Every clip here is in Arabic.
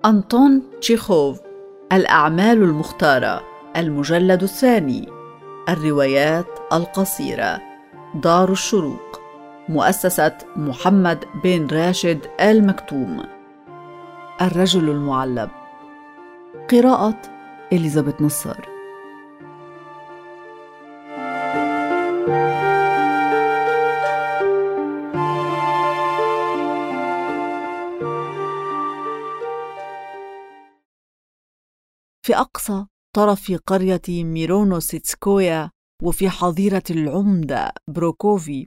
أنطون تشيخوف. الأعمال المختارة، المجلد الثاني. الروايات القصيرة. دار الشروق، مؤسسة محمد بن راشد آل مكتوم. الرجل المعلب، قراءة إليزابيث نصار. في أقصى طرف قرية ميرونوسيتسكويا وفي حظيرة العمدة بروكوفي،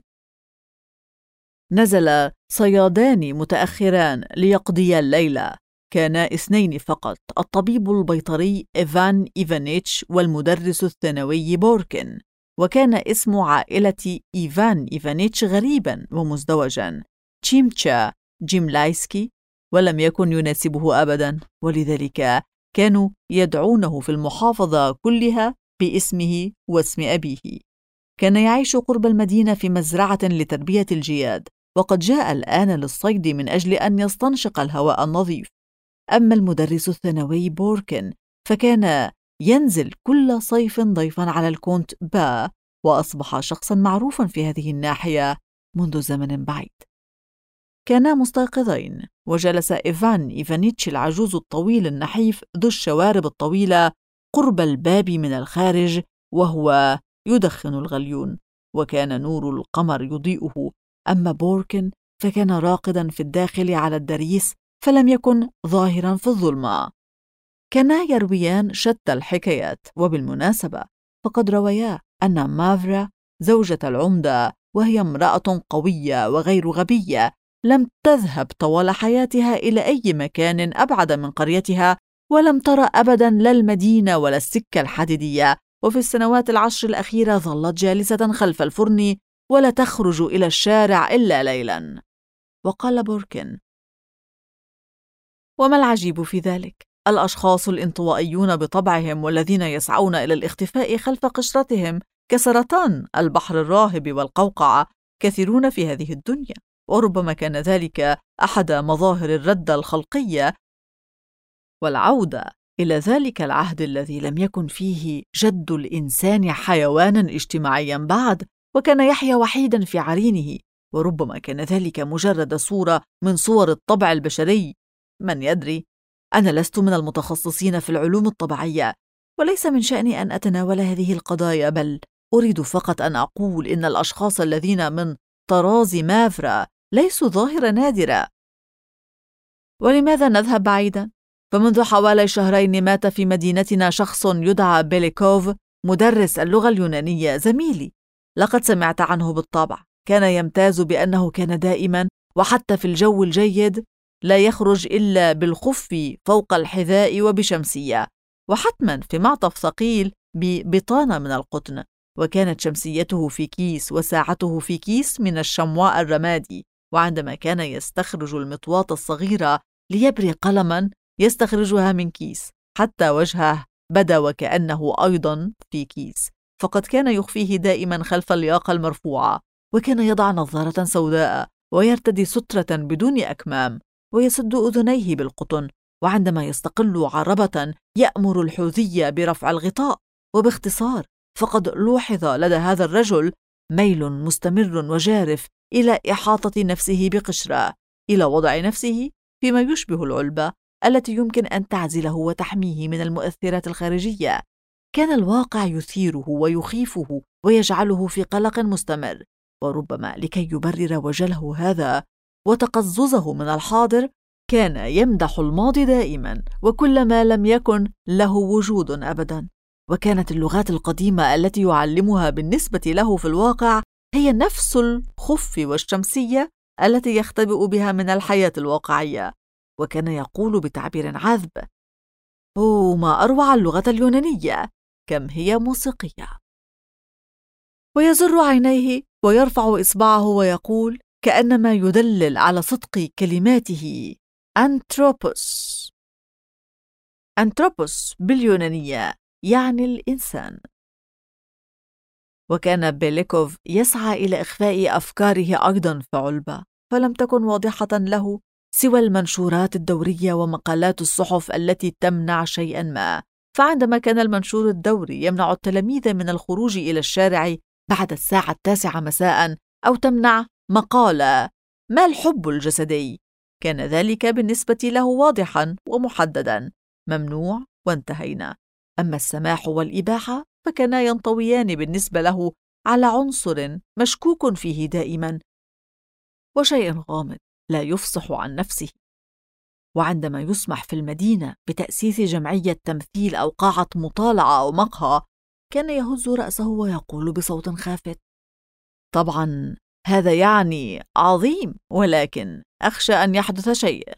نزل صيادان متأخران ليقضيا الليلة. كانا اثنين فقط، الطبيب البيطري إيفان إيفانيتش والمدرس الثانوي بوركن. وكان اسم عائلة إيفان إيفانيتش غريبا ومزدوجا، تشيمتشا جيملايسكي، ولم يكن يناسبه أبدا، ولذلك كانوا يدعونه في المحافظة كلها باسمه واسم أبيه. كان يعيش قرب المدينة في مزرعة لتربية الجياد، وقد جاء الآن للصيد من أجل أن يستنشق الهواء النظيف. أما المدرس الثانوي بوركن فكان ينزل كل صيف ضيفا على الكونت با، وأصبح شخصا معروفا في هذه الناحية منذ زمن بعيد. كانا مستيقظين، وجلس إيفان إيفانيتش العجوز الطويل النحيف ذو الشوارب الطويلة قرب الباب من الخارج وهو يدخن الغليون، وكان نور القمر يضيئه. أما بوركن فكان راقدا في الداخل على الدريس، فلم يكن ظاهرا في الظلمة. كانا يرويان شتى الحكايات، وبالمناسبة فقد رويا أن مافرا زوجة العمدة، وهي امرأة قوية وغير غبية، لم تذهب طوال حياتها إلى أي مكان أبعد من قريتها، ولم ترى أبدا لا المدينة ولا السكة الحديدية، وفي السنوات 10 الأخيرة ظلت جالسة خلف الفرن ولا تخرج إلى الشارع إلا ليلا. وقال بوركن: وما العجيب في ذلك؟ الأشخاص الانطوائيون بطبعهم والذين يسعون إلى الاختفاء خلف قشرتهم كسرطان البحر الراهب والقوقعة كثيرون في هذه الدنيا، وربما كان ذلك أحد مظاهر الردة الخلقية والعودة إلى ذلك العهد الذي لم يكن فيه جد الإنسان حيوانا اجتماعيا بعد، وكان يحيا وحيدا في عرينه. وربما كان ذلك مجرد صورة من صور الطبع البشري، من يدري؟ أنا لست من المتخصصين في العلوم الطبيعية، وليس من شأني أن أتناول هذه القضايا، بل أريد فقط أن أقول إن الأشخاص الذين من طراز مافرا ليسوا ظاهرة نادرة. ولماذا نذهب بعيدا؟ فمنذ حوالي 2 مات في مدينتنا شخص يدعى بيليكوف، مدرس اللغة اليونانية، زميلي. لقد سمعت عنه بالطبع. كان يمتاز بأنه كان دائما وحتى في الجو الجيد لا يخرج إلا بالخف فوق الحذاء وبشمسية، وحتما في معطف ثقيل ببطانة من القطن، وكانت شمسيته في كيس وساعته في كيس من الشمواء الرمادي. وعندما كان يستخرج المطواة الصغيرة ليبري قلما يستخرجها من كيس، حتى وجهه بدا وكأنه أيضا في كيس، فقد كان يخفيه دائما خلف اللياقة المرفوعة، وكان يضع نظارة سوداء ويرتدي سترة بدون أكمام ويسد أذنيه بالقطن، وعندما يستقل عربة يأمر الحوذية برفع الغطاء. وباختصار فقد لوحظ لدى هذا الرجل ميل مستمر وجارف إلى إحاطة نفسه بقشرة، إلى وضع نفسه فيما يشبه العلبة التي يمكن أن تعزله وتحميه من المؤثرات الخارجية. كان الواقع يثيره ويخيفه ويجعله في قلق مستمر، وربما لكي يبرر وجله هذا وتقززه من الحاضر كان يمدح الماضي دائما وكل ما لم يكن له وجود أبدا. وكانت اللغات القديمة التي يعلمها بالنسبة له في الواقع هي نفس الخف والشمسية التي يختبئ بها من الحياة الواقعية. وكان يقول بتعبير عذب: أوه، ما أروع اللغة اليونانية، كم هي موسيقية. ويزر عينيه ويرفع إصبعه ويقول كأنما يدلل على صدق كلماته: أنتروبوس. أنتروبوس باليونانية يعني الإنسان. وكان بيليكوف يسعى إلى إخفاء أفكاره أيضا في علبة، فلم تكن واضحة له سوى المنشورات الدورية ومقالات الصحف التي تمنع شيئاً ما. فعندما كان المنشور الدوري يمنع التلاميذ من الخروج إلى الشارع بعد الساعة 9 مساء، أو تمنع مقالة ما الحب الجسدي، كان ذلك بالنسبة له واضحاً ومحدداً: ممنوع وانتهينا. أما السماح والإباحة فكانا ينطويان بالنسبة له على عنصر مشكوك فيه دائماً وشيء غامض لا يفصح عن نفسه. وعندما يسمح في المدينة بتأسيس جمعية تمثيل أو قاعة مطالعة أو مقهى، كان يهز رأسه ويقول بصوت خافت: طبعاً هذا يعني عظيم، ولكن أخشى أن يحدث شيء.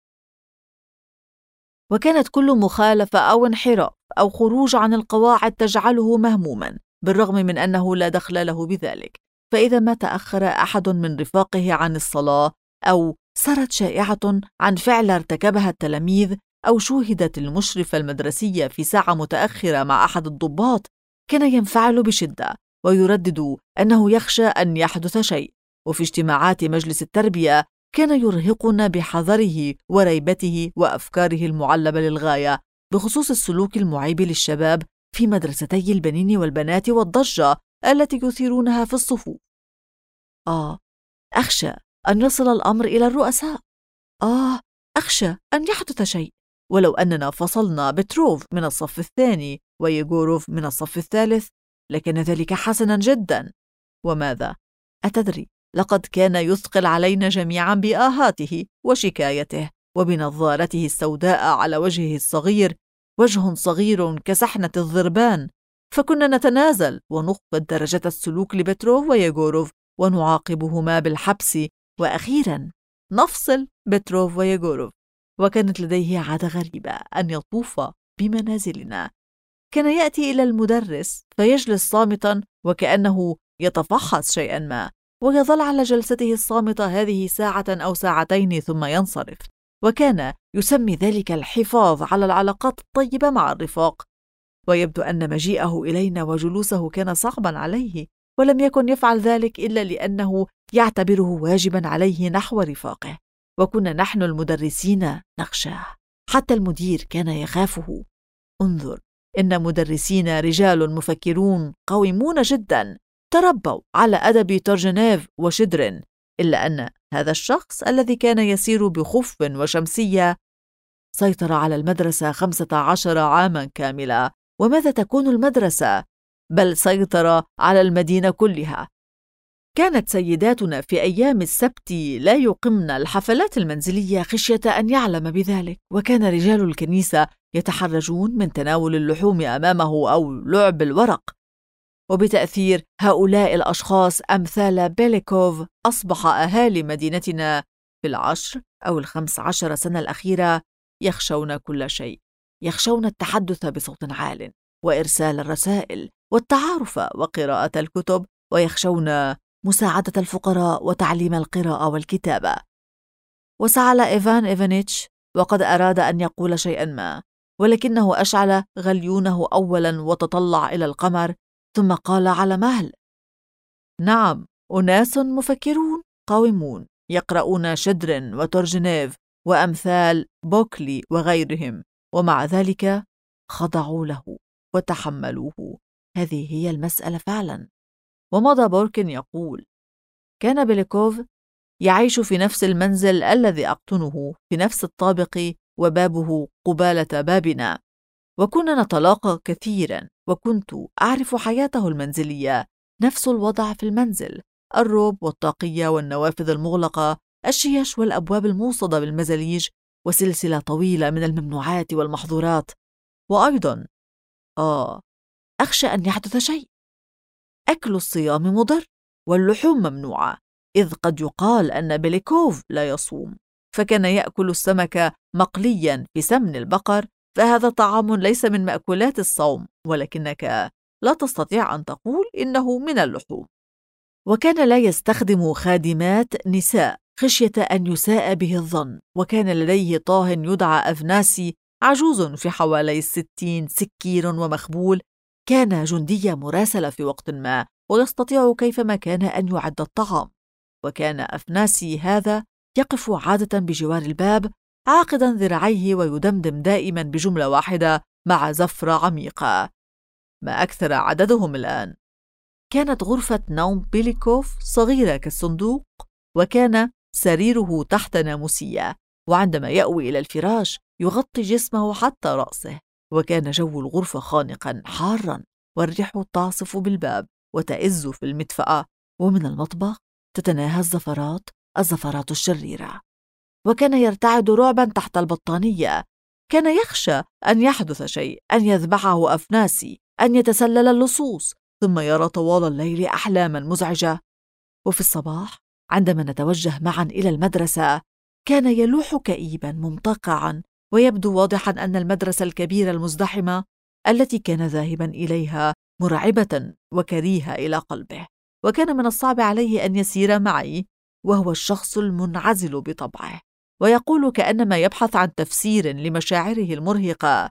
وكانت كل مخالفة أو انحراف أو خروج عن القواعد تجعله مهموماً، بالرغم من أنه لا دخل له بذلك. فإذا ما تأخر أحد من رفاقه عن الصلاة، أو سرت شائعة عن فعل ارتكبها التلاميذ، أو شوهدت المشرفة المدرسية في ساعة متأخرة مع أحد الضباط، كان ينفعل بشدة ويردد أنه يخشى أن يحدث شيء. وفي اجتماعات مجلس التربية كان يرهقنا بحذره وريبته وأفكاره المعلبة للغاية بخصوص السلوك المعيب للشباب في مدرستي البنين والبنات والضجة التي يثيرونها في الصفوف. أخشى أن يصل الأمر إلى الرؤساء. أخشى أن يحدث شيء. ولو أننا فصلنا بتروف من الصف الثاني ويغوروف من الصف الثالث لكان ذلك حسنا جدا. وماذا؟ أتدري، لقد كان يثقل علينا جميعا بآهاته وشكايته وبنظارته السوداء على وجهه الصغير، وجه صغير كسحنة الضربان. فكنا نتنازل ونخفض درجة السلوك لبتروف ويغوروف ونعاقبهما بالحبس، وأخيرا نفصل بتروف ويغوروف. وكانت لديه عادة غريبة أن يطوف بمنازلنا. كان يأتي إلى المدرس فيجلس صامتا وكأنه يتفحص شيئا ما، ويظل على جلسته الصامتة هذه ساعة أو ساعتين ثم ينصرف. وكان يسمي ذلك الحفاظ على العلاقات الطيبة مع الرفاق. ويبدو أن مجيئه إلينا وجلوسه كان صعبا عليه، ولم يكن يفعل ذلك إلا لأنه يعتبره واجبا عليه نحو رفاقه. وكنا نحن المدرسين نخشاه، حتى المدير كان يخافه. انظر، إن مدرسين رجال مفكرون قويمون جدا تربوا على أدب تورجنيف وشدرن، إلا أن هذا الشخص الذي كان يسير بخف وشمسية سيطر على المدرسة 15 عاما كاملة. وماذا تكون المدرسة؟ بل سيطر على المدينة كلها. كانت سيداتنا في أيام السبت لا يقمن الحفلات المنزلية خشية أن يعلم بذلك، وكان رجال الكنيسة يتحرجون من تناول اللحوم أمامه أو لعب الورق. وبتأثير هؤلاء الأشخاص أمثال بيليكوف أصبح أهالي مدينتنا في 10 أو 15 سنة الأخيرة يخشون كل شيء. يخشون التحدث بصوت عال وإرسال الرسائل والتعارف وقراءة الكتب، ويخشون مساعدة الفقراء وتعليم القراءة والكتابة. وسعل إيفان إيفانيتش وقد أراد أن يقول شيئا ما، ولكنه أشعل غليونه أولا وتطلع إلى القمر، ثم قال على مهل: نعم، أناس مفكرون قويمون يقرؤون شدرن وتورجنيف وأمثال بوكلي وغيرهم، ومع ذلك خضعوا له وتحملوه. هذه هي المسألة فعلا. ومضى بوركن يقول: كان بيليكوف يعيش في نفس المنزل الذي أقطنه، في نفس الطابق، وبابه قبالة بابنا، وكنا نتلاقى كثيرا، وكنت أعرف حياته المنزلية. نفس الوضع في المنزل: الروب والطاقية والنوافذ المغلقة، الشيش والأبواب الموصدة بالمزاليج، وسلسلة طويلة من الممنوعات والمحظورات. وأيضا أخشى أن يحدث شيء. أكل الصيام مضر، واللحوم ممنوعة، إذ قد يقال أن بيليكوف لا يصوم، فكان يأكل السمك مقليا في سمن البقر، فهذا طعام ليس من مأكولات الصوم، ولكنك لا تستطيع أن تقول إنه من اللحوم. وكان لا يستخدم خادمات نساء خشية أن يساء به الظن. وكان لديه طاه يدعى أفناسي، عجوز في حوالي 60، سكير ومخبول. كان جندية مراسلة في وقت ما، ويستطيع كيفما كان أن يعد الطعام. وكان أفناسي هذا يقف عادة بجوار الباب عاقداً ذراعيه ويدمدم دائماً بجملة واحدة مع زفرة عميقة. ما أكثر عددهم الآن. كانت غرفة نوم بيليكوف صغيرة كالصندوق، وكان سريره تحت ناموسية، وعندما يأوي إلى الفراش يغطي جسمه حتى رأسه. وكان جو الغرفة خانقاً حاراً، والريح تعصف بالباب وتئز في المدفأة، ومن المطبخ تتناهى الزفرات الشريرة. وكان يرتعد رعباً تحت البطانية. كان يخشى أن يحدث شيء، أن يذبحه أفناسي، أن يتسلل اللصوص، ثم يرى طوال الليل أحلاماً مزعجة. وفي الصباح عندما نتوجه معاً إلى المدرسة كان يلوح كئيباً ممتقعاً، ويبدو واضحاً أن المدرسة الكبيرة المزدحمة التي كان ذاهباً إليها مرعبة وكريهة إلى قلبه. وكان من الصعب عليه أن يسير معي، وهو الشخص المنعزل بطبعه، ويقول كأنما يبحث عن تفسير لمشاعره المرهقة: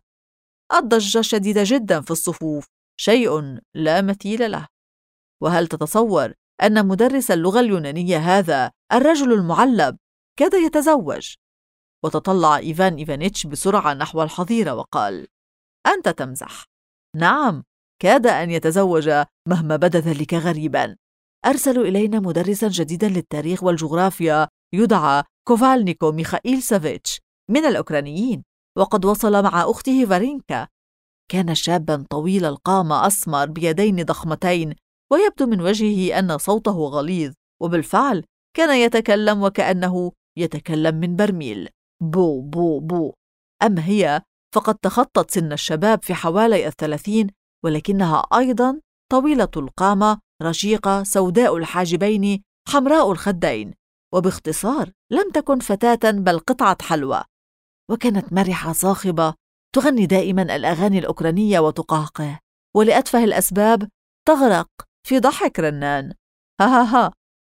الضجة شديدة جدا في الصفوف، شيء لا مثيل له. وهل تتصور أن مدرس اللغة اليونانية هذا الرجل المعلب كاد يتزوج؟ وتطلع إيفان إيفانيتش بسرعة نحو الحظيرة وقال: أنت تمزح. نعم، كاد أن يتزوج مهما بدا ذلك غريبا. أرسلوا إلينا مدرسا جديدا للتاريخ والجغرافيا يدعى كوفالنيكو ميخائيل سافيتش من الأوكرانيين، وقد وصل مع أخته فارينكا. كان شابا طويل القامة أسمر بيدين ضخمتين، ويبدو من وجهه أن صوته غليظ، وبالفعل كان يتكلم وكأنه يتكلم من برميل: بو بو بو. أما هي فقد تخطت سن الشباب في حوالي 30، ولكنها أيضا طويلة القامة، رشيقة، سوداء الحاجبين، حمراء الخدين، وباختصار لم تكن فتاة بل قطعة حلوى. وكانت مرحة صاخبة، تغني دائما الأغاني الأوكرانية وتقهقه، ولأتفه الأسباب تغرق في ضحك رنان: ها ها ها.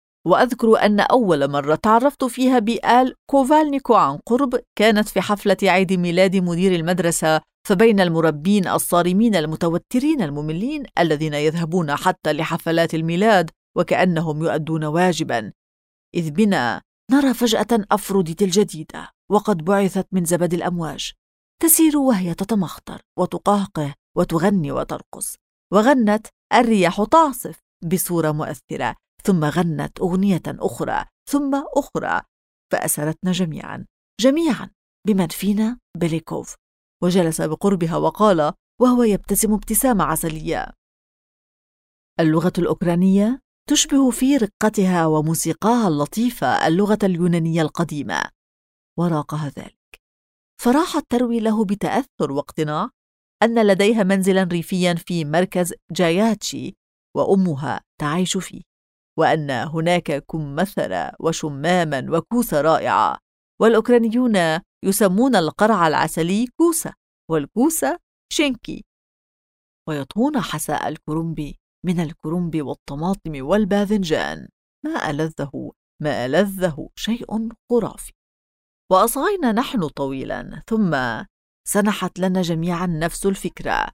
وأذكر أن أول مرة تعرفت فيها بآل كوفالنيكو عن قرب كانت في حفلة عيد ميلاد مدير المدرسة، فبين المربين الصارمين المتوترين المملين الذين يذهبون حتى لحفلات الميلاد وكأنهم يؤدون واجبا، إذ بنا نرى فجأة أفروديت الجديدة، وقد بعثت من زبد الأمواج، تسير وهي تتمخطر وتقهقه وتغني وترقص. وغنت الرياح تعصف بصورة مؤثرة، ثم غنت أغنية أخرى ثم أخرى، فأسرتنا جميعا بمن فينا بيليكوف. وجلس بقربها وقال وهو يبتسم ابتسامة عسلية: اللغة الأوكرانية تشبه في رقتها وموسيقاها اللطيفة اللغة اليونانية القديمة. وراقها ذلك، فراحت تروي له بتأثر واقتناع أن لديها منزلا ريفيا في مركز جاياتشي وأمها تعيش فيه، وأن هناك كمثرى وشماما وكوسة رائعة، والأوكرانيون يسمون القرع العسلي كوسة، والكوسة شينكي، ويطهون حساء الكرنب من الكرنب والطماطم والباذنجان. ما ألذه شيء خرافي. وأصغينا نحن طويلا، ثم سنحت لنا جميعا نفس الفكرة،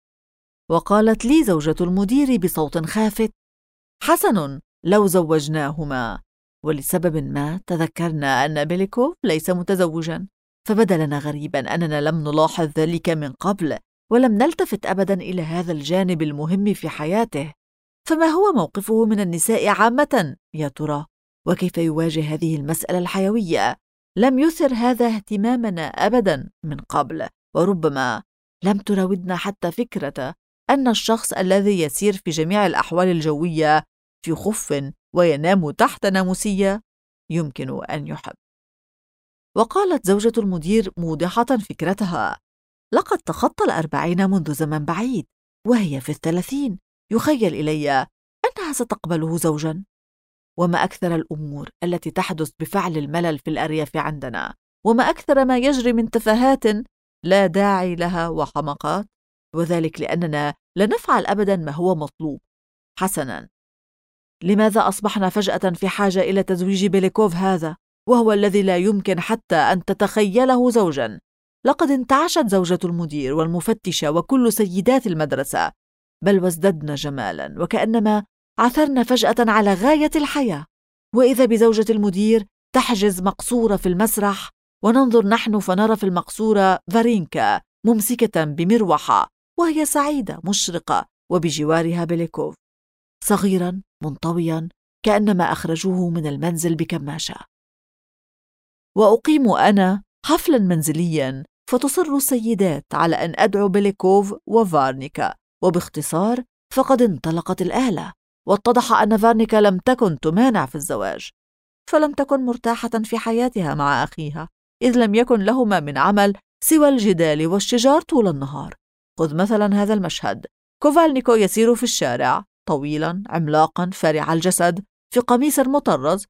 وقالت لي زوجة المدير بصوت خافت: حسن لو زوجناهما. ولسبب ما تذكرنا أن بيليكوف ليس متزوجا، فبدا لنا غريبا أننا لم نلاحظ ذلك من قبل، ولم نلتفت أبدا إلى هذا الجانب المهم في حياته. فما هو موقفه من النساء عامة يا ترى؟ وكيف يواجه هذه المسألة الحيوية؟ لم يثر هذا اهتمامنا أبدا من قبل، وربما لم تراودنا حتى فكرة أن الشخص الذي يسير في جميع الأحوال الجوية في خف وينام تحت ناموسية يمكن أن يحب. وقالت زوجة المدير موضحة فكرتها: لقد تخطى 40 منذ زمن بعيد، وهي في 30. يخيل إلي أنها ستقبله زوجا. وما أكثر الأمور التي تحدث بفعل الملل في الأرياف عندنا، وما أكثر ما يجري من تفاهات لا داعي لها وحمقات، وذلك لأننا لا نفعل أبدا ما هو مطلوب. حسنا، لماذا أصبحنا فجأة في حاجة إلى تزويج بيليكوف هذا، وهو الذي لا يمكن حتى أن تتخيله زوجا؟ لقد انتعشت زوجة المدير والمفتشة وكل سيدات المدرسة، بل وازددنا جمالا، وكأنما عثرنا فجأة على غاية الحياة. وإذا بزوجة المدير تحجز مقصورة في المسرح، وننظر نحن فنرى في المقصورة فارينكا ممسكة بمروحة وهي سعيدة مشرقة، وبجوارها بيليكوف صغيرا منطويا كأنما أخرجوه من المنزل بكماشة. وأقيم أنا حفلا منزليا، فتصر السيدات على أن أدعو بيليكوف وفارنيكا، وباختصار فقد انطلقت الآلة، واتضح أن فارنيكا لم تكن تمانع في الزواج، فلم تكن مرتاحة في حياتها مع أخيها، إذ لم يكن لهما من عمل سوى الجدال والشجار طول النهار. خذ مثلا هذا المشهد: كوفالنيكو يسير في الشارع طويلا عملاقا فارع الجسد في قميص مطرز،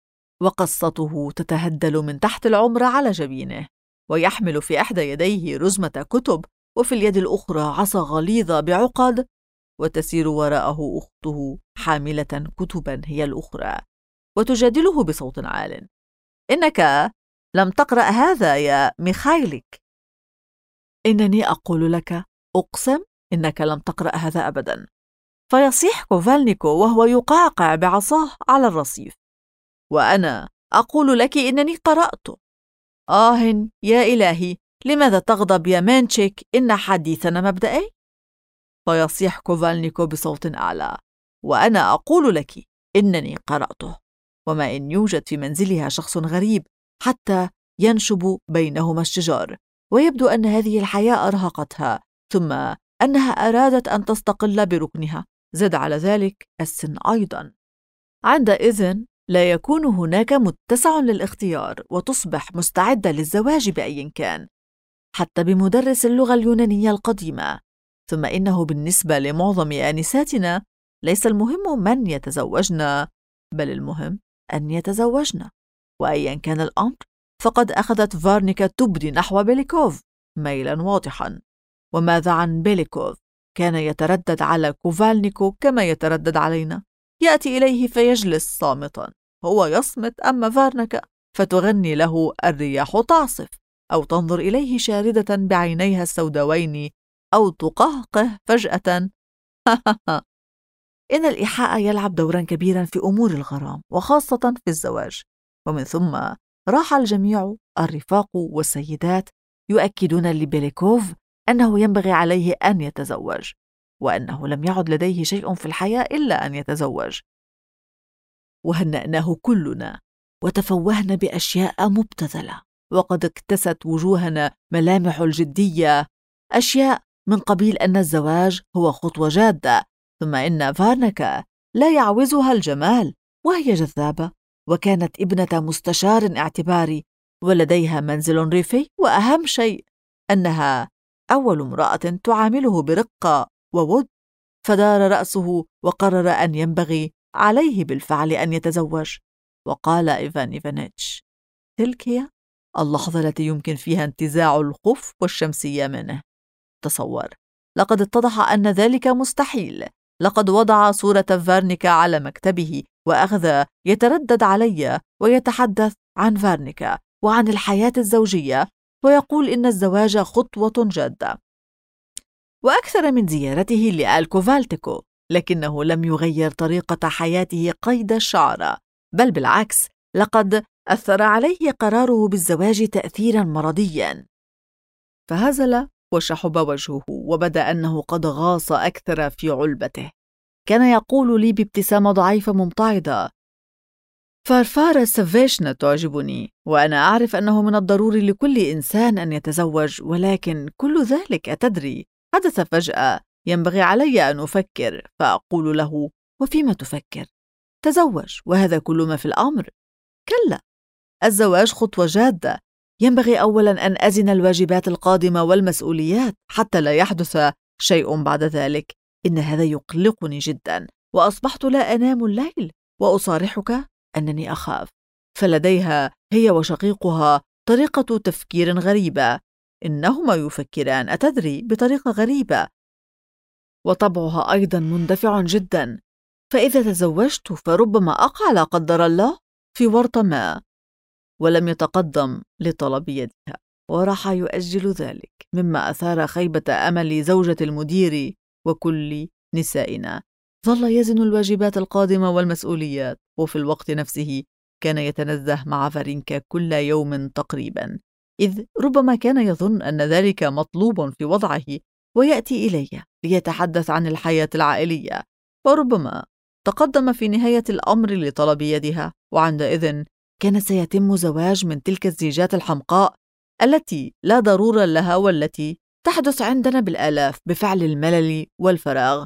وقصته تتهدل من تحت العمر على جبينه، ويحمل في إحدى يديه رزمة كتب، وفي اليد الأخرى عصا غليظة بعقد، وتسير وراءه أخته حاملة كتبا هي الأخرى، وتجادله بصوت عال: إنك لم تقرأ هذا يا ميخايليك. إنني أقول لك، أقسم إنك لم تقرأ هذا أبدا. فيصيح كوفالنيكو وهو يقعقع بعصاه على الرصيف: وأنا أقول لك إنني قرأته. يا إلهي، لماذا تغضب يا مانشيك؟ إن حديثنا مبدئي. فيصيح كوفالنيكو بصوت أعلى: وأنا أقول لك إنني قرأته. وما إن يوجد في منزلها شخص غريب حتى ينشب بينهما الشجار، ويبدو أن هذه الحياة أرهقتها، ثم أنها أرادت أن تستقل بركنها، زاد على ذلك السن أيضا. عندئذ لا يكون هناك متسع للاختيار، وتصبح مستعدة للزواج بأي كان، حتى بمدرس اللغة اليونانية القديمة. ثم إنه بالنسبة لمعظم آنساتنا ليس المهم من يتزوجن، بل المهم أن يتزوجن. وأيا كان الأمر، فقد أخذت فارنيكا تبدي نحو بيليكوف ميلا واضحا. وماذا عن بيليكوف؟ كان يتردد على كوفالنيكو كما يتردد علينا، يأتي إليه فيجلس صامتا، هو يصمت، أما فارنيكا فتغني له الرياح تعصف، أو تنظر إليه شاردة بعينيها السوداوين، أو تقهقه فجأة. إن الإيحاء يلعب دورا كبيرا في أمور الغرام، وخاصة في الزواج. ومن ثم راح الجميع، الرفاق والسيدات، يؤكدون لبيليكوف أنه ينبغي عليه أن يتزوج، وأنه لم يعد لديه شيء في الحياة إلا أن يتزوج. وهنأناه كلنا، وتفوهنا بأشياء مبتذلة، وقد اكتست وجوهنا ملامح الجدية، أشياء من قبيل أن الزواج هو خطوة جادة، ثم إن فارنيكا لا يعوزها الجمال، وهي جذابة، وكانت ابنة مستشار اعتباري، ولديها منزل ريفي، وأهم شيء أنها أول امرأة تعامله برقة وود. فدار رأسه وقرر أن ينبغي عليه بالفعل أن يتزوج. وقال إيفان إيفانيتش: تلك هي اللحظة التي يمكن فيها انتزاع الخف والشمسية منه. تصور، لقد اتضح أن ذلك مستحيل. لقد وضع صورة فارنيكا على مكتبه، وأخذ يتردد علي ويتحدث عن فارنيكا وعن الحياة الزوجية، ويقول إن الزواج خطوة جادة، وأكثر من زيارته لآل كوفالتيكو، لكنه لم يغير طريقة حياته قيد الشعرة، بل بالعكس، لقد أثر عليه قراره بالزواج تأثيرا مرضيا. فهزل وشحب وجهه، وبدا أنه قد غاص أكثر في علبته. كان يقول لي بابتسامة ضعيفة ممتعضة: فارفارا سافيشنا تعجبني، وأنا أعرف أنه من الضروري لكل إنسان أن يتزوج، ولكن كل ذلك أتدري حدث فجأة، ينبغي علي أن أفكر. فأقول له: وفيما تفكر؟ تزوج، وهذا كل ما في الأمر. كلا، الزواج خطوة جادة، ينبغي أولا أن أزن الواجبات القادمة والمسؤوليات حتى لا يحدث شيء بعد ذلك. إن هذا يقلقني جدا، وأصبحت لا أنام الليل، وأصارحك أنني أخاف. فلديها هي وشقيقها طريقة تفكير غريبة، إنهما يفكران أتدري بطريقة غريبة، وطبعها أيضا مندفع جدا. فإذا تزوجت فربما أقع لا قدر الله في ورط ما. ولم يتقدم لطلب يدها، وراح يؤجل ذلك، مما أثار خيبة أمل زوجة المدير وكل نسائنا. ظل يزن الواجبات القادمة والمسؤوليات، وفي الوقت نفسه كان يتنزه مع فارينكا كل يوم تقريبا، إذ ربما كان يظن أن ذلك مطلوب في وضعه ويأتي إليه ليتحدث عن الحياة العائلية، وربما تقدم في نهاية الأمر لطلب يدها، وعندئذ كان سيتم زواج من تلك الزيجات الحمقاء التي لا ضرورة لها والتي تحدث عندنا بالآلاف بفعل الملل والفراغ،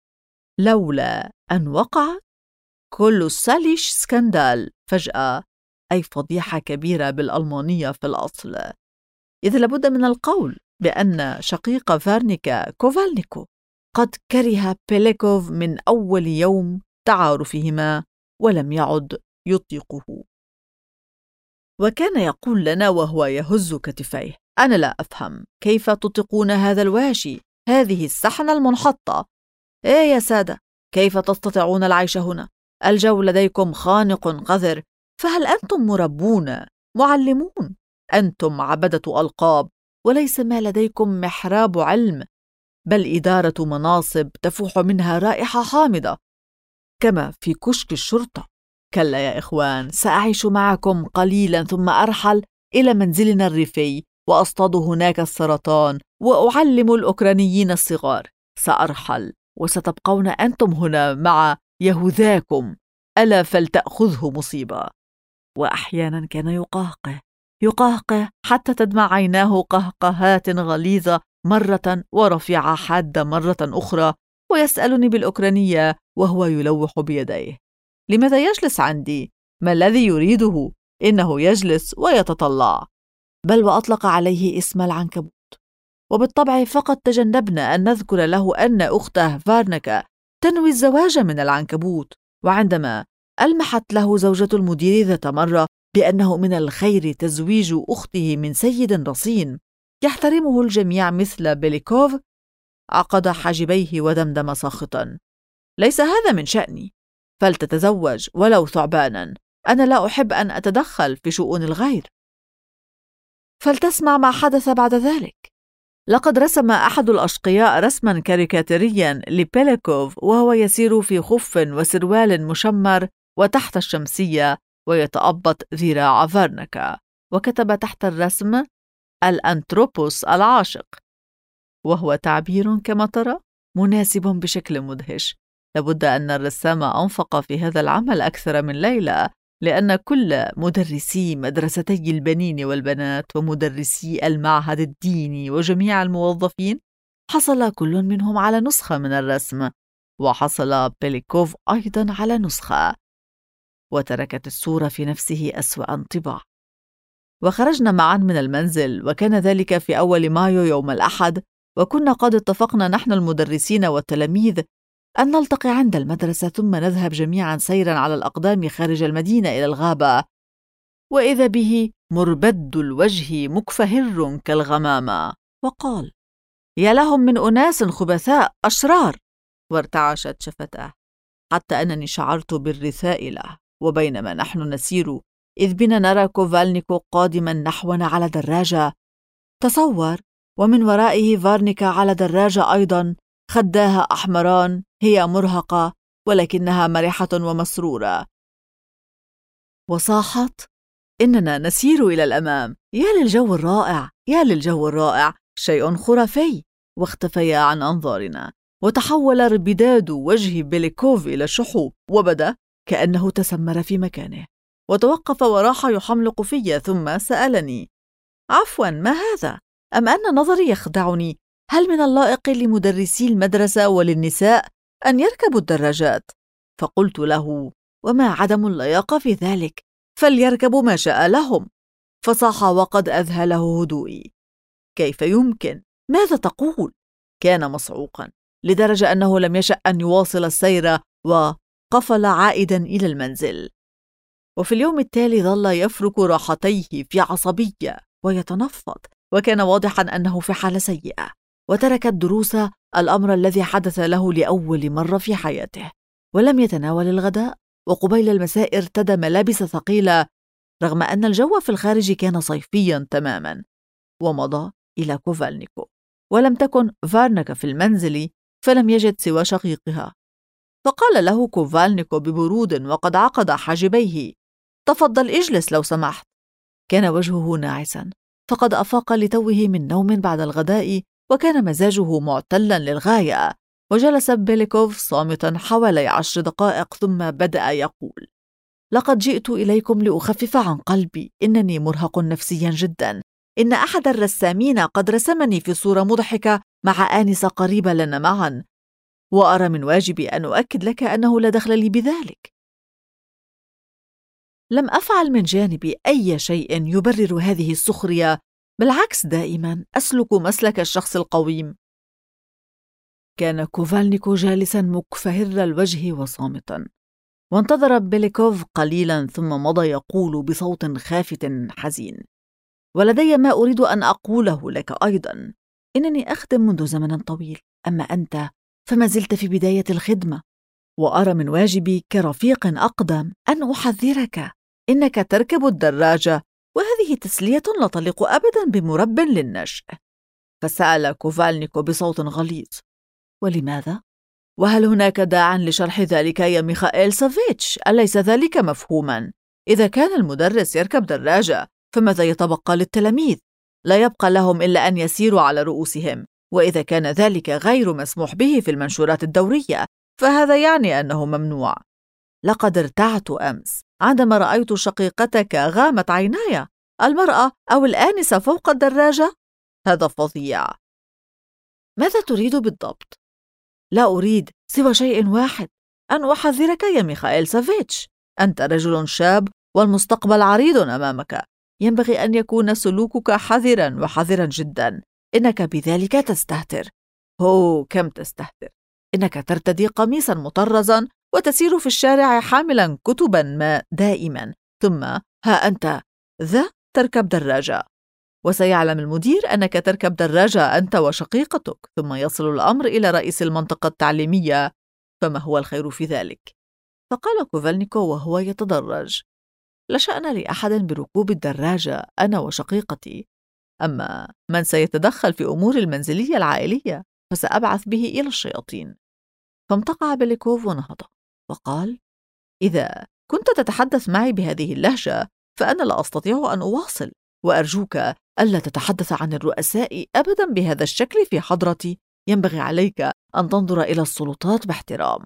لولا أن وقع كولوساليش سكاندال فجأة، أي فضيحة كبيرة بالألمانية في الأصل، إذ لابد من القول بأن شقيق فارنيكا كوفالنيكو قد كره بيليكوف من أول يوم تعارفهما ولم يعد يطيقه. وكان يقول لنا وهو يهز كتفيه: أنا لا أفهم كيف تطيقون هذا الواشي، هذه السحنة المنحطة. إيه يا سادة، كيف تستطيعون العيش هنا؟ الجو لديكم خانق قذر، فهل أنتم مربون معلمون؟ أنتم عبدة ألقاب، وليس ما لديكم محراب علم، بل إدارة مناصب تفوح منها رائحة حامضة كما في كشك الشرطة. كلا يا إخوان، سأعيش معكم قليلا ثم أرحل إلى منزلنا الريفي وأصطاد هناك السرطان وأعلم الأوكرانيين الصغار. سأرحل وستبقون أنتم هنا مع يهوذاكم، ألا فلتأخذه مصيبة. وأحيانا كان يقهقه حتى تدمع عيناه قهقهات غليظة مرة ورفيعة حادة مرة أخرى، ويسألني بالأوكرانية وهو يلوح بيديه: لماذا يجلس عندي؟ ما الذي يريده؟ إنه يجلس ويتطلع. بل وأطلق عليه اسم العنكبوت. وبالطبع فقد تجنبنا أن نذكر له أن أخته فارنكا تنوي الزواج من العنكبوت، وعندما ألمحت له زوجة المدير ذات مرة بأنه من الخير تزويج أخته من سيد رصين يحترمه الجميع مثل بيليكوف، عقد حاجبيه ودمدم ساخطا: ليس هذا من شأني، فلتتزوج ولو ثعبانا، أنا لا أحب أن أتدخل في شؤون الغير. فلتسمع ما حدث بعد ذلك. لقد رسم أحد الأشقياء رسما كاريكاتيريا لبيليكوف وهو يسير في خف وسروال مشمر وتحت الشمسية ويتأبط ذراع فارنكا، وكتب تحت الرسم: الأنتروبوس العاشق، وهو تعبير كما ترى مناسب بشكل مدهش. لابد أن الرسام أنفق في هذا العمل أكثر من ليلة، لأن كل مدرسي مدرستي البنين والبنات ومدرسي المعهد الديني وجميع الموظفين حصل كل منهم على نسخة من الرسم، وحصل بيليكوف أيضا على نسخة، وتركت الصورة في نفسه أسوأ انطباع. وخرجنا معا من المنزل، وكان ذلك في أول مايو يوم الأحد، وكنا قد اتفقنا نحن المدرسين والتلاميذ أن نلتقي عند المدرسة ثم نذهب جميعا سيرا على الأقدام خارج المدينة إلى الغابة. وإذا به مربد الوجه مكفهر كالغمامة، وقال: يا لهم من أناس خبثاء أشرار، وارتعشت شفتاه حتى أنني شعرت بالرثاء له. وبينما نحن نسير إذ بنا نرى كوفالنيكو قادما نحونا على دراجة. تصور، ومن ورائه فارنيكا على دراجة أيضا، خداها أحمران، هي مرهقة ولكنها مرحة ومسرورة. وصاحت: إننا نسير إلى الأمام، يا للجو الرائع، يا للجو الرائع، شيء خرافي. واختفيا عن أنظارنا، وتحول اربداد وجه بيليكوف إلى شحوب، وبدا كأنه تسمر في مكانه، وتوقف وراح يحملق في، ثم سألني: عفوا، ما هذا؟ أم أن نظري يخدعني؟ هل من اللائق لمدرسي المدرسة وللنساء أن يركبوا الدراجات؟ فقلت له: وما عدم اللياقة في ذلك؟ فليركبوا ما شاء لهم. فصاح وقد أذهله هدوئي: كيف يمكن؟ ماذا تقول؟ كان مصعوقا لدرجة أنه لم يشأ أن يواصل السير، وقفل عائدا إلى المنزل. وفي اليوم التالي ظل يفرك راحتيه في عصبية ويتنفض، وكان واضحا أنه في حالة سيئة، وترك الدروس، الأمر الذي حدث له لأول مرة في حياته، ولم يتناول الغداء. وقبيل المساء ارتدى ملابس ثقيلة رغم أن الجو في الخارج كان صيفيا تماما، ومضى إلى كوفالنيكو. ولم تكن فارنكا في المنزل، فلم يجد سوى شقيقها. فقال له كوفالنيكو ببرود وقد عقد حاجبيه: تفضل اجلس لو سمحت. كان وجهه ناعسا، فقد أفاق لتوه من نوم بعد الغداء، وكان مزاجه معتلا للغاية. وجلس بيليكوف صامتا حوالي 10 دقائق ثم بدأ يقول: لقد جئت إليكم لأخفف عن قلبي، إنني مرهق نفسيا جدا. إن أحد الرسامين قد رسمني في صورة مضحكة مع آنسة قريبة لنا معا، وأرى من واجبي أن أؤكد لك أنه لا دخل لي بذلك. لم أفعل من جانبي أي شيء يبرر هذه السخرية، بالعكس دائما أسلك مسلك الشخص القويم. كان كوفالنيكو جالسا مكفهر الوجه وصامتا، وانتظر بيليكوف قليلا ثم مضى يقول بصوت خافت حزين: ولدي ما أريد أن أقوله لك أيضا. إنني أخدم منذ زمن طويل، أما أنت فما زلت في بداية الخدمة، وأرى من واجبي كرفيق أقدم أن أحذرك. إنك تركب الدراجة، وهذه تسلية لا تليق أبدا بمرب للنشء. فسأل كوفالنيكو بصوت غليظ: ولماذا؟ وهل هناك داع لشرح ذلك يا ميخائيل سافيتش؟ أليس ذلك مفهوما؟ إذا كان المدرس يركب دراجة، فماذا يتبقى للتلاميذ؟ لا يبقى لهم إلا أن يسيروا على رؤوسهم، وإذا كان ذلك غير مسموح به في المنشورات الدورية، فهذا يعني أنه ممنوع. لقد ارتعت أمس عندما رأيت شقيقتك، غامت عيناي. المرأة أو الآنسة فوق الدراجة؟ هذا فظيع. ماذا تريد بالضبط؟ لا أريد سوى شيء واحد، أن أحذرك يا ميخائيل سافيتش. أنت رجل شاب والمستقبل عريض أمامك، ينبغي أن يكون سلوكك حذرا وحذرا جدا. إنك بذلك تستهتر. هو كم تستهتر! إنك ترتدي قميصا مطرزا وتسير في الشارع حاملا كتبا ما دائما، ثم ها أنت ذا تركب دراجة. وسيعلم المدير أنك تركب دراجة أنت وشقيقتك، ثم يصل الأمر إلى رئيس المنطقة التعليمية، فما هو الخير في ذلك؟ فقال كوفالنيكو وهو يتدرج: لا شأن لأحد بركوب الدراجة، أنا وشقيقتي. أما من سيتدخل في أمور المنزلية العائلية فسأبعث به إلى الشياطين. فامتقع بيليكوف ونهض وقال: إذا كنت تتحدث معي بهذه اللهجة فأنا لا أستطيع أن أواصل، وأرجوك ألا تتحدث عن الرؤساء أبدا بهذا الشكل في حضرتي. ينبغي عليك أن تنظر إلى السلطات باحترام.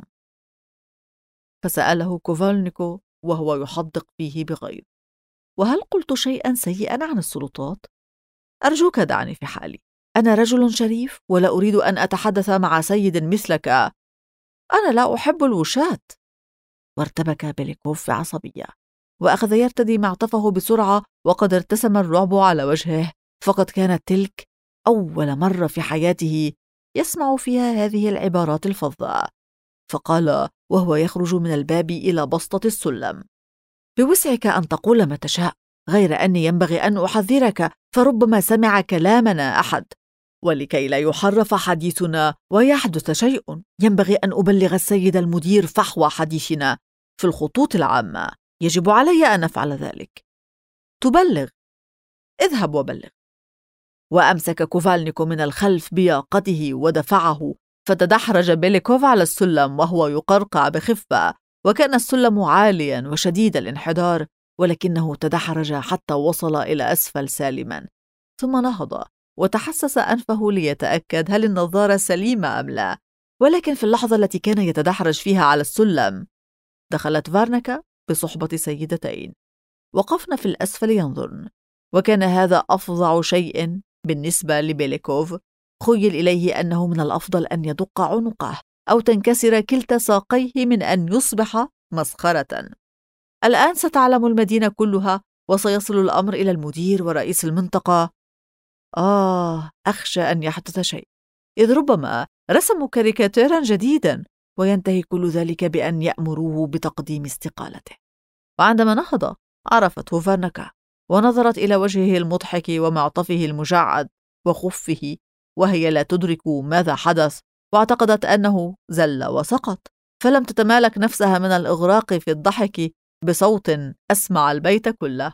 فسأله كوفالنيكو وهو يحدق فيه بغيظ: وهل قلت شيئا سيئا عن السلطات؟ أرجوك دعني في حالي. أنا رجل شريف ولا أريد أن أتحدث مع سيد مثلك. أنا لا أحب الوشاة. وارتبك بيليكوف بعصبية، وأخذ يرتدي معطفه بسرعة، وقد ارتسم الرعب على وجهه، فقد كانت تلك أول مرة في حياته يسمع فيها هذه العبارات الفظة. فقال وهو يخرج من الباب إلى بسطة السلم: بوسعك أن تقول ما تشاء، غير أني ينبغي أن أحذرك، فربما سمع كلامنا أحد، ولكي لا يحرف حديثنا ويحدث شيء ينبغي أن أبلغ السيد المدير فحوى حديثنا في الخطوط العامة. يجب علي أن أفعل ذلك. تبلغ؟ اذهب وبلغ. وأمسك كوفالنيكو من الخلف بياقته ودفعه، فتدحرج بيليكوف على السلم وهو يقرقع بخفة، وكان السلم عاليا وشديد الانحدار، ولكنه تدحرج حتى وصل إلى أسفل سالما، ثم نهض وتحسس أنفه ليتأكد هل النظارة سليمة أم لا. ولكن في اللحظة التي كان يتدحرج فيها على السلم دخلت فارنكا بصحبة سيدتين وقفن في الأسفل ينظرن، وكان هذا أفظع شيء بالنسبة لبيليكوف. خيل إليه أنه من الأفضل أن يدق عنقه أو تنكسر كلتا ساقيه من أن يصبح مسخرة. الآن ستعلم المدينة كلها، وسيصل الأمر إلى المدير ورئيس المنطقة. أخشى أن يحدث شيء، إذ ربما رسموا كاريكاتيرا جديدا، وينتهي كل ذلك بأن يأمروه بتقديم استقالته. وعندما نهض عرفته فارنكا، ونظرت إلى وجهه المضحك ومعطفه المجعد وخفه، وهي لا تدرك ماذا حدث، واعتقدت أنه زل وسقط، فلم تتمالك نفسها من الإغراق في الضحك بصوت أسمع البيت كله.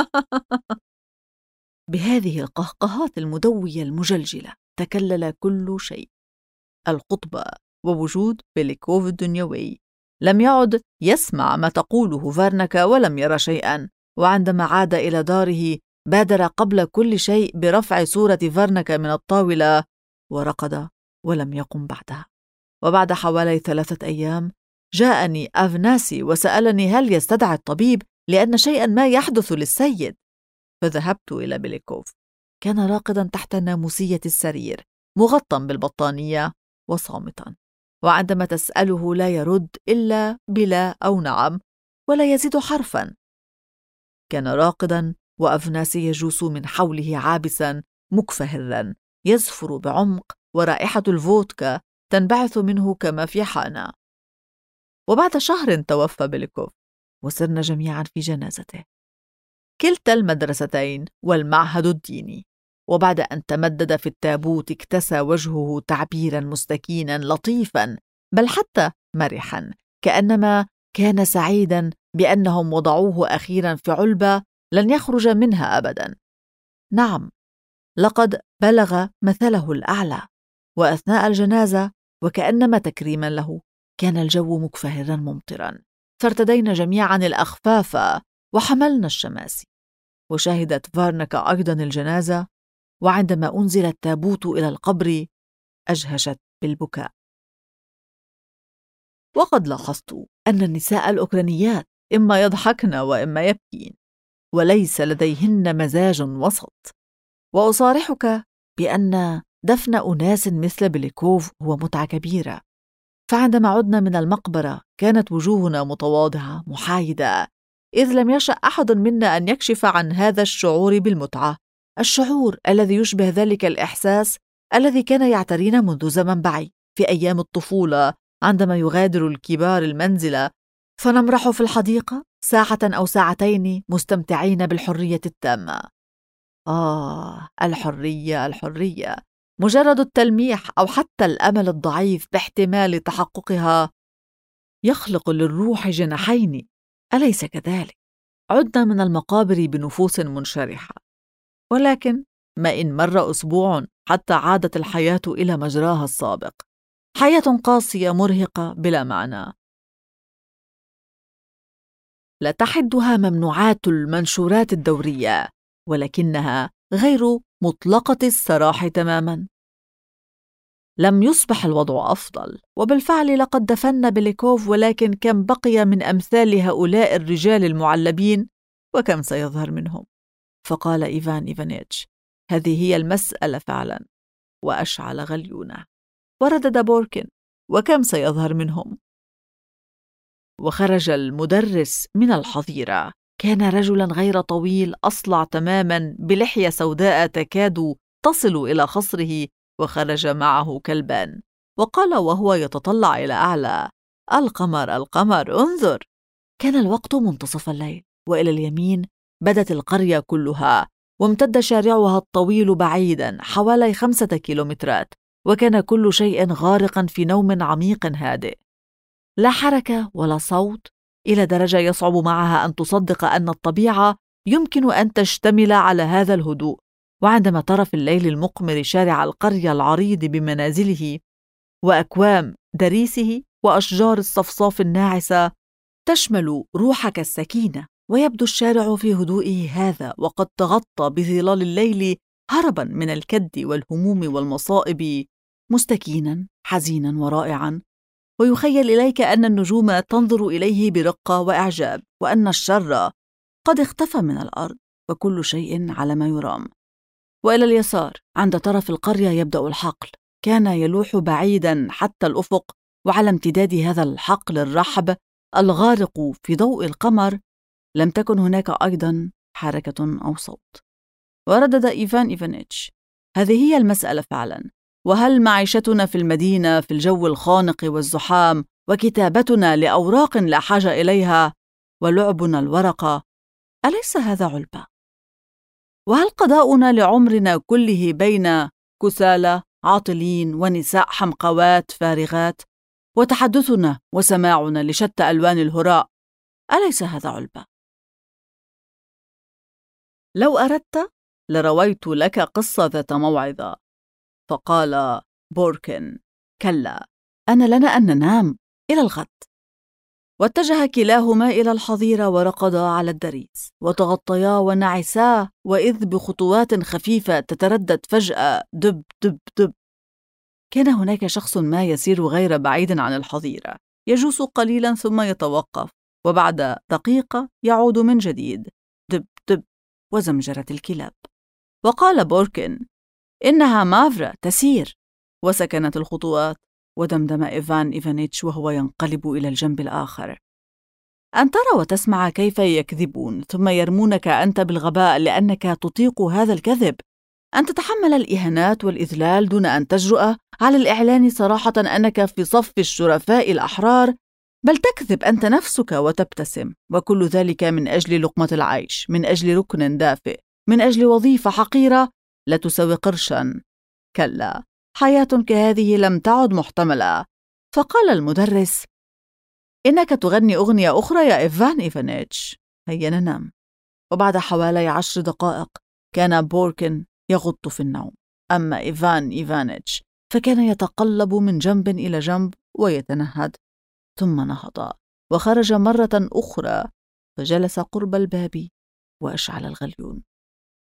بهذه القهقهات المدوية المجلجلة تكلل كل شيء: الخطبة ووجود بيليكوف الدنيوي لم يعد يسمع ما تقوله فارنكا ولم يرى شيئا، وعندما عاد إلى داره بادر قبل كل شيء برفع صورة فارنكا من الطاولة ورقد ولم يقم بعدها. وبعد حوالي 3 أيام جاءني أفناسي وسألني هل يستدعي الطبيب لأن شيئا ما يحدث للسيد، فذهبت إلى بيليكوف. كان راقدا تحت ناموسية السرير مغطى بالبطانية وصامتا، وعندما تسأله لا يرد إلا بلا أو نعم ولا يزيد حرفا. كان راقدا وأفناسي يجوس من حوله عابسا مكفهرا يزفر بعمق، ورائحة الفودكا تنبعث منه كما في حانة. وبعد شهر توفى بيليكوف، وسرنا جميعا في جنازته، كلتا المدرستين والمعهد الديني. وبعد أن تمدد في التابوت اكتسى وجهه تعبيرا مستكينا لطيفا، بل حتى مرحا، كأنما كان سعيدا بأنهم وضعوه أخيرا في علبة لن يخرج منها أبدا. نعم، لقد بلغ مثله الأعلى. وأثناء الجنازة وكأنما تكريما له كان الجو مكفهرا ممطرا، فارتدينا جميعا الأخفاف وحملنا الشماسي. وشهدت فارنكا أيضا الجنازة، وعندما أنزل التابوت إلى القبر أجهشت بالبكاء. وقد لاحظت أن النساء الأوكرانيات إما يضحكن وإما يبكين، وليس لديهن مزاج وسط. وأصارحك بأن دفن أناس مثل بيليكوف هو متعة كبيرة. فعندما عدنا من المقبرة كانت وجوهنا متواضعة محايدة، إذ لم يشأ أحد منا أن يكشف عن هذا الشعور بالمتعة، الشعور الذي يشبه ذلك الإحساس الذي كان يعترينا منذ زمن بعيد في أيام الطفولة، عندما يغادر الكبار المنزل فنمرح في الحديقة ساعة أو ساعتين مستمتعين بالحرية التامة. الحرية، الحرية، مجرد التلميح أو حتى الأمل الضعيف باحتمال تحققها يخلق للروح جناحين، أليس كذلك؟ عدنا من المقابر بنفوس منشرحة، ولكن ما إن مر أسبوع حتى عادت الحياة إلى مجراها السابق، حياة قاسية مرهقة بلا معنى، لا تحدها ممنوعات المنشورات الدورية، ولكنها غير مطلقة السراح تماما. لم يصبح الوضع أفضل، وبالفعل لقد دفنا بيليكوف، ولكن كم بقي من أمثال هؤلاء الرجال المعلبين وكم سيظهر منهم؟ فقال إيفان إيفانيتش: هذه هي المسألة فعلا، وأشعل غليونه. وردد بوركن: وكم سيظهر منهم؟ وخرج المدرس من الحظيرة، كان رجلا غير طويل، أصلع تماما، بلحية سوداء تكاد تصل إلى خصره، وخرج معه كلبان، وقال وهو يتطلع إلى أعلى: القمر، القمر، انظر. كان الوقت منتصف الليل، وإلى اليمين بدت القرية كلها، وامتد شارعها الطويل بعيدا حوالي 5 كيلومترات، وكان كل شيء غارقا في نوم عميق هادئ، لا حركة ولا صوت، إلى درجة يصعب معها أن تصدق أن الطبيعة يمكن أن تشتمل على هذا الهدوء. وعندما ترى في الليل المقمر شارع القرية العريض بمنازله وأكوام دريسه وأشجار الصفصاف الناعسة تشمل روحك السكينة، ويبدو الشارع في هدوئه هذا وقد تغطى بظلال الليل هربا من الكد والهموم والمصائب، مستكينا حزينا ورائعا، ويخيل إليك أن النجوم تنظر إليه برقة وإعجاب، وأن الشر قد اختفى من الأرض، وكل شيء على ما يرام. وإلى اليسار عند طرف القرية يبدأ الحقل، كان يلوح بعيدا حتى الأفق، وعلى امتداد هذا الحقل الرحب الغارق في ضوء القمر لم تكن هناك أيضا حركة أو صوت. وردد إيفان إيفانيتش: هذه هي المسألة فعلا. وهل معيشتنا في المدينة في الجو الخانق والزحام، وكتابتنا لأوراق لا حاجة إليها، ولعبنا الورقة، أليس هذا علبة؟ وهل قضاؤنا لعمرنا كله بين كسالى عاطلين ونساء حمقوات فارغات، وتحدثنا وسماعنا لشتى ألوان الهراء، أليس هذا علبة؟ لو أردت لرويت لك قصة ذات موعظة. فقال بوركن: كلا، أنا لنا أن ننام، إلى الغد. واتجه كلاهما إلى الحظيرة ورقدا على الدريس وتغطيا ونعسا، وإذ بخطوات خفيفة تتردد فجأة دب دب دب. كان هناك شخص ما يسير غير بعيد عن الحظيرة، يجوس قليلا ثم يتوقف، وبعد دقيقة يعود من جديد دب دب وزمجرة الكلاب. وقال بوركن: إنها مافرا تسير. وسكنت الخطوات، ودمدم إيفان إيفانيتش وهو ينقلب إلى الجنب الآخر: أن ترى وتسمع كيف يكذبون ثم يرمونك أنت بالغباء لأنك تطيق هذا الكذب، أن تتحمل الإهانات والإذلال دون أن تجرؤ على الإعلان صراحة أنك في صف الشرفاء الأحرار، بل تكذب أنت نفسك وتبتسم، وكل ذلك من أجل لقمة العيش، من أجل ركن دافئ، من أجل وظيفة حقيرة لا تساوي قرشا. كلا، حياة كهذه لم تعد محتملة. فقال المدرس: إنك تغني أغنية أخرى يا إيفان إيفانيتش، هيا ننام. وبعد حوالي 10 دقائق كان بوركن يغط في النوم، أما إيفان إيفانيتش فكان يتقلب من جنب إلى جنب ويتنهد، ثم نهض وخرج مرة أخرى فجلس قرب الباب وأشعل الغليون.